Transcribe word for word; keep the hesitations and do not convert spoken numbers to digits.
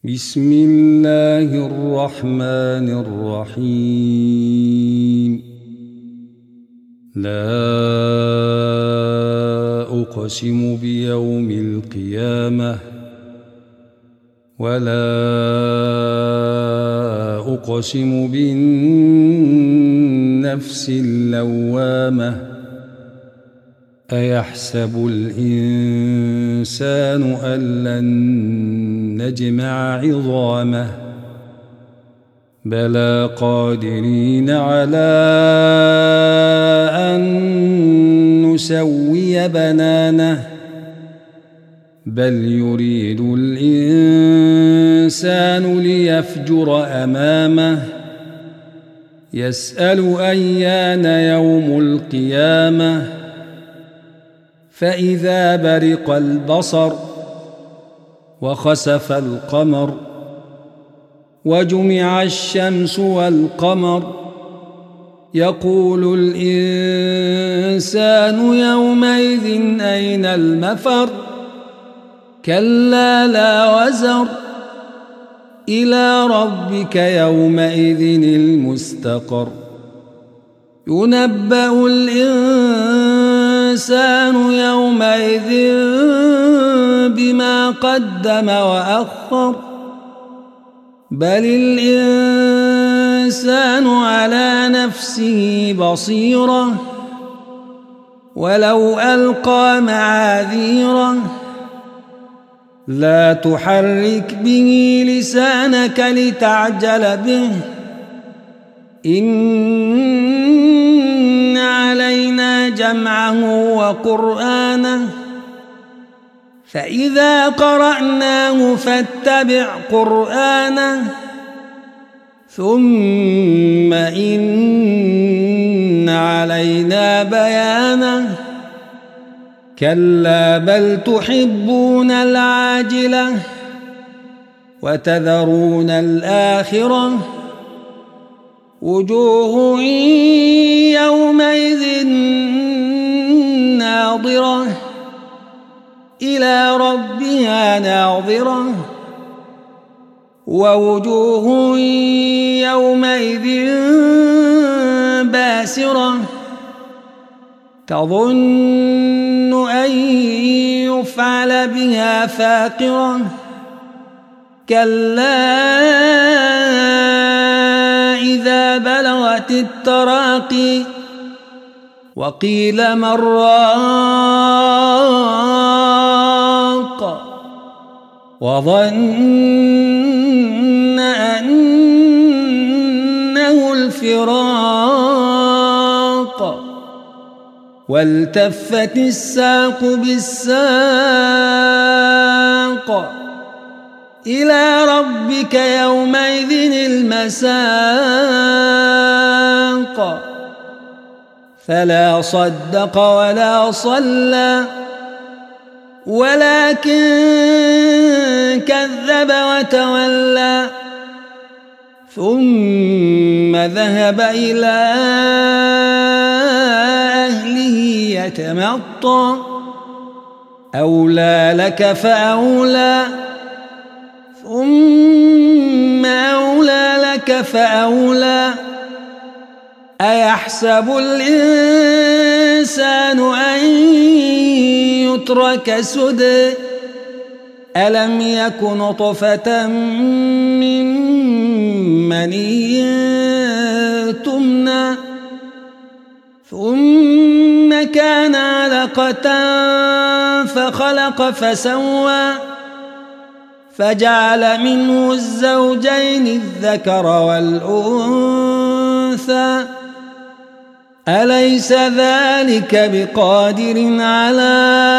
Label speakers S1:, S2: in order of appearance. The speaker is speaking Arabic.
S1: بسم الله الرحمن الرحيم. لا أقسم بيوم القيامة ولا أقسم بالنفس اللوامة أيحسب الإنسان أن لن نجمع عظامه بلى قادرين على أن نسوي بنانه بل يريد الإنسان ليفجر أمامه يسأل أيان يوم القيامة فإذا برق البصر وخسف القمر وجمع الشمس والقمر يقول الإنسان يومئذ أين المفر كلا لا وزر إلى ربك يومئذ المستقر ينبأ الإنسان يومئذ بما قدم وأخر بل الإنسان على نفسه بصيرة ولو ألقى معاذيره لا تحرك به لسانك لتعجل به إن علينا جمعه وقرآنه فإذا قرأناه فاتبع قرآنه ثم إن علينا بيانه كلا بل تحبون العاجلة وتذرون الآخرة وجوه يومئذ ناظرة إلى ربها ناظرة ووجوه يومئذ باسرة تظن أن يفعل بها فاقرة كلا إذا بلغت التراقي وقيل من راق وظن أنه الفراق والتفت الساق بالساق إلى ربك يومئذ المساق فلا صدق ولا صلى ولكن كذب وتولى ثم ذهب إلى أهله يتمطى أولى لك فأولى ثم أولى لك فأولى أيحسب الإنسان أن يترك سدى ألم يك نطفة من مني تمنى ثم كان علقة فخلق فسوى فجعل منه الزوجين الذكر والأنثى أليس ذلك بقادر على